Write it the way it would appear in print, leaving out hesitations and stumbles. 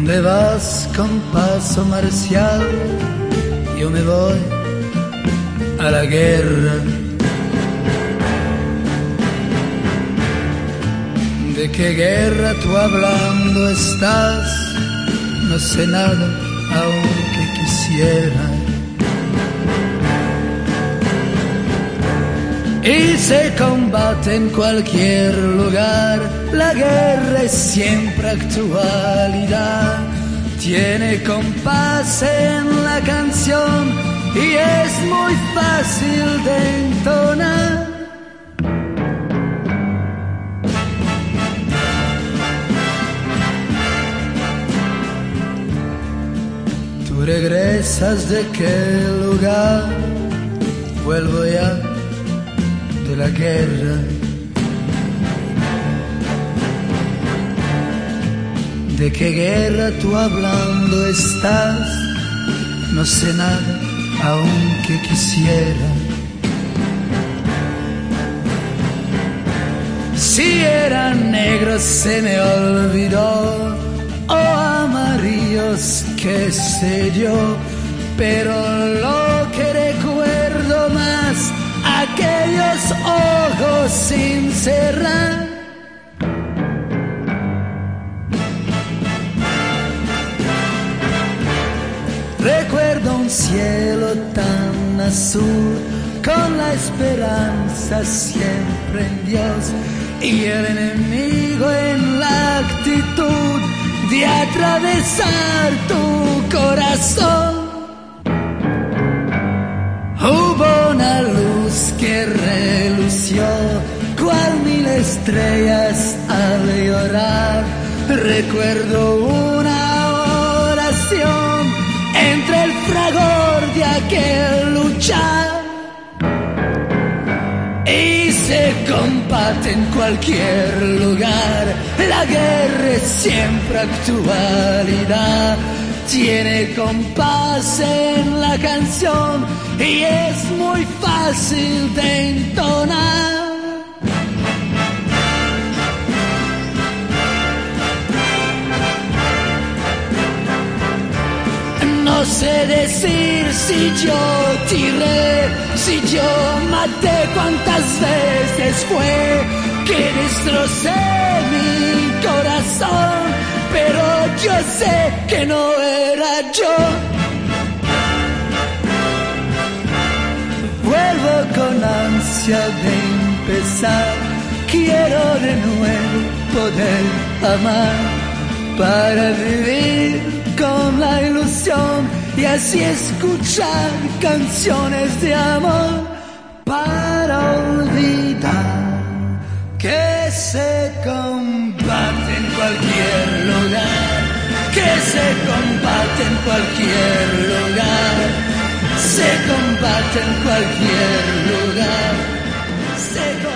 ¿Dónde vas con paso marcial? Yo me voy a la guerra. ¿De qué guerra tú hablando estás? No sé nada, aunque quisiera. Y se combate en cualquier lugar, la guerra es siempre actualidad. Tiene compás en la canción y es muy fácil de entonar. Tú regresas de qué lugar, vuelvo ya de la guerra. ¿De qué guerra tú hablando estás? No sé nada, aunque quisiera. Si era negro se me olvidó, o amarillos, qué sé yo, pero lo que recuerdo más, aquellos ojos sin cerrar. Recuerdo un cielo tan azul, con la esperanza siempre en Dios, y el enemigo en la actitud de atravesar tu corazón. Hubo una luz que relució, cual mil estrellas al llorar. Recuerdo una oración entre el fragor de aquel luchar. Y se combate en cualquier lugar, la guerra es siempre actualidad. Tiene compás en la canción y es muy fácil de entonar. No sé decir si yo tiré, si yo maté, cuántas veces fue que destrocé mi corazón, pero yo sé que no era yo. Vuelvo con ansia de empezar, quiero de nuevo poder amar, para vivir con la ilusión y así escuchar canciones de amor, para olvidar que se combate en cualquier lugar, que se combate en cualquier lugar, se combate en cualquier lugar, se combate.